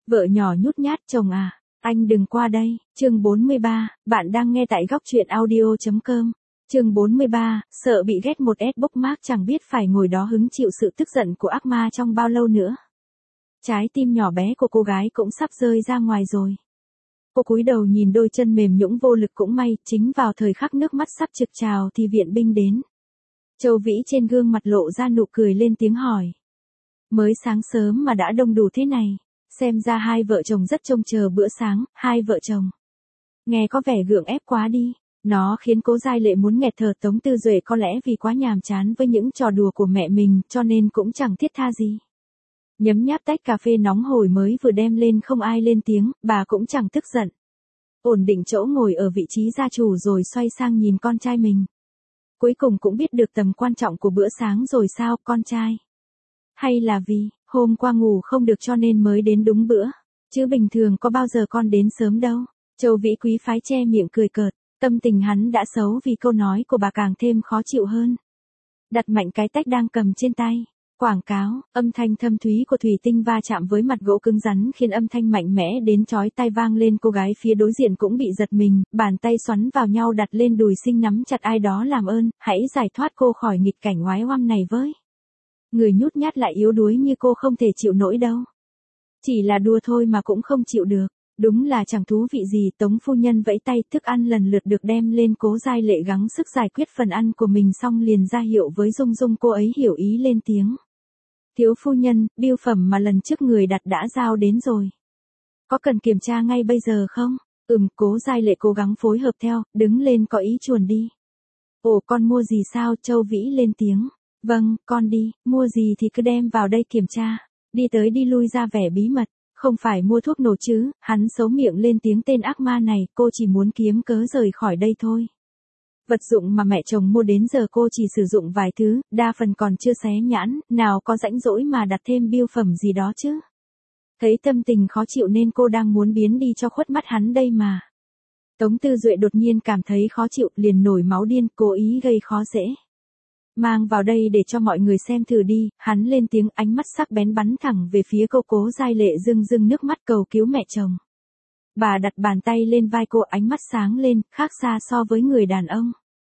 Vợ nhỏ nhút nhát: chồng à, anh đừng qua đây. Chương 43, bạn đang nghe tại góc truyện audio.com. Chương 43, sợ bị ghét một S bookmark chẳng biết phải ngồi đó hứng chịu sự tức giận của ác ma trong bao lâu nữa. Trái tim nhỏ bé của cô gái cũng sắp rơi ra ngoài rồi. Cô cúi đầu nhìn đôi chân mềm nhũn vô lực, cũng may, chính vào thời khắc nước mắt sắp trực trào thì viện binh đến. Châu Vĩ trên gương mặt lộ ra nụ cười, lên tiếng hỏi. Mới sáng sớm mà đã đông đủ thế này, xem ra hai vợ chồng rất trông chờ bữa sáng. Hai vợ chồng. Nghe có vẻ gượng ép quá đi. Nó khiến Cố Giai Lệ muốn nghẹt thở. Tống Tư Duệ có lẽ vì quá nhàm chán với những trò đùa của mẹ mình cho nên cũng chẳng thiết tha gì. Nhấm nháp tách cà phê nóng hổi mới vừa đem lên, không ai lên tiếng, bà cũng chẳng tức giận. Ổn định chỗ ngồi ở vị trí gia chủ rồi xoay sang nhìn con trai mình. Cuối cùng cũng biết được tầm quan trọng của bữa sáng rồi sao con trai? Hay là vì hôm qua ngủ không được cho nên mới đến đúng bữa? Chứ bình thường có bao giờ con đến sớm đâu. Châu Vĩ quý phái che miệng cười cợt. Tâm tình hắn đã xấu vì câu nói của bà càng thêm khó chịu hơn. Đặt mạnh cái tách đang cầm trên tay. Quảng cáo, âm thanh thâm thúy của thủy tinh va chạm với mặt gỗ cứng rắn khiến âm thanh mạnh mẽ đến chói tai vang lên. Cô gái phía đối diện cũng bị giật mình, bàn tay xoắn vào nhau đặt lên đùi xinh nắm chặt. Ai đó làm ơn, hãy giải thoát cô khỏi nghịch cảnh oái oăm này với. Người nhút nhát lại yếu đuối như cô không thể chịu nổi đâu. Chỉ là đùa thôi mà cũng không chịu được. Đúng là chẳng thú vị gì. Tống phu nhân vẫy tay, thức ăn lần lượt được đem lên. Cố Giai Lệ gắng sức giải quyết phần ăn của mình xong liền ra hiệu với Dung Dung. Cô ấy hiểu ý lên tiếng. Thiếu phu nhân, bưu phẩm mà lần trước người đặt đã giao đến rồi. Có cần kiểm tra ngay bây giờ không? Cố Giai Lệ cố gắng phối hợp theo, đứng lên có ý chuồn đi. Ồ, con mua gì sao? Châu Vĩ lên tiếng. Vâng, con đi, mua gì thì cứ đem vào đây kiểm tra. Đi tới đi lui ra vẻ bí mật. Không phải mua thuốc nổ chứ? Hắn xấu miệng lên tiếng. Tên ác ma này, cô chỉ muốn kiếm cớ rời khỏi đây thôi. Vật dụng mà mẹ chồng mua đến giờ cô chỉ sử dụng vài thứ, đa phần còn chưa xé nhãn, nào có rãnh rỗi mà đặt thêm bưu phẩm gì đó chứ. Thấy tâm tình khó chịu nên cô đang muốn biến đi cho khuất mắt hắn đây mà. Tống Tư Duệ đột nhiên cảm thấy khó chịu, liền nổi máu điên, cố ý gây khó dễ. Mang vào đây để cho mọi người xem thử đi. Hắn lên tiếng, ánh mắt sắc bén bắn thẳng về phía cô. Cố Giai Lệ rưng rưng nước mắt cầu cứu mẹ chồng. Bà đặt bàn tay lên vai cô, ánh mắt sáng lên, khác xa so với người đàn ông.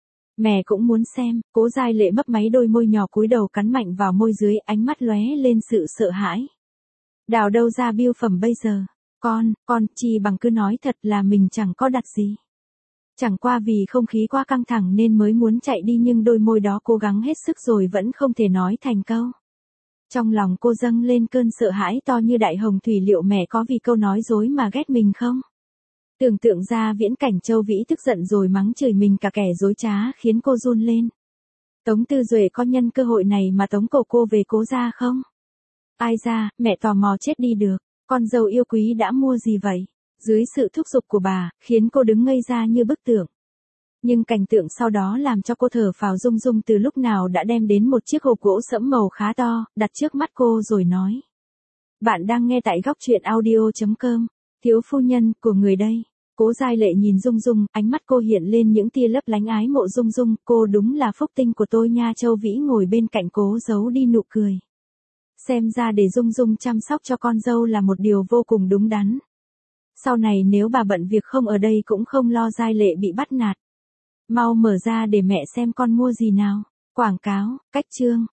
Mẹ cũng muốn xem. Cố Giai Lệ mấp máy đôi môi nhỏ, cúi đầu cắn mạnh vào môi dưới, ánh mắt lóe lên sự sợ hãi. Đào đâu ra bưu phẩm bây giờ? Con, chi bằng cứ nói thật là mình chẳng có đặt gì. Chẳng qua vì không khí quá căng thẳng nên mới muốn chạy đi, nhưng đôi môi đó cố gắng hết sức rồi vẫn không thể nói thành câu. Trong lòng cô dâng lên cơn sợ hãi to như đại hồng thủy. Liệu mẹ có vì câu nói dối mà ghét mình không? Tưởng tượng ra viễn cảnh Châu Vĩ tức giận rồi mắng chửi mình cả kẻ dối trá khiến cô run lên. Tống Tư Duệ có nhân cơ hội này mà tống cổ cô về Cố gia không? Ai ra, mẹ tò mò chết đi được. Con dâu yêu quý đã mua gì vậy? Dưới sự thúc giục của bà, khiến cô đứng ngây ra như bức tượng. Nhưng cảnh tượng sau đó làm cho cô thở phào. Dung Dung từ lúc nào đã đem đến một chiếc hộp gỗ sẫm màu khá to, đặt trước mắt cô rồi nói. Bạn đang nghe tại góc truyện audio.com. Thiếu phu nhân của người đây. Cố Giai Lệ nhìn Dung Dung, ánh mắt cô hiện lên những tia lấp lánh ái mộ. Dung Dung, cô đúng là phúc tinh của tôi nha. Châu Vĩ ngồi bên cạnh cố giấu đi nụ cười. Xem ra để Dung Dung chăm sóc cho con dâu là một điều vô cùng đúng đắn. Sau này nếu bà bận việc không ở đây cũng không lo Giai Lệ bị bắt nạt. Mau mở ra để mẹ xem con mua gì nào. Quảng cáo, cách chương.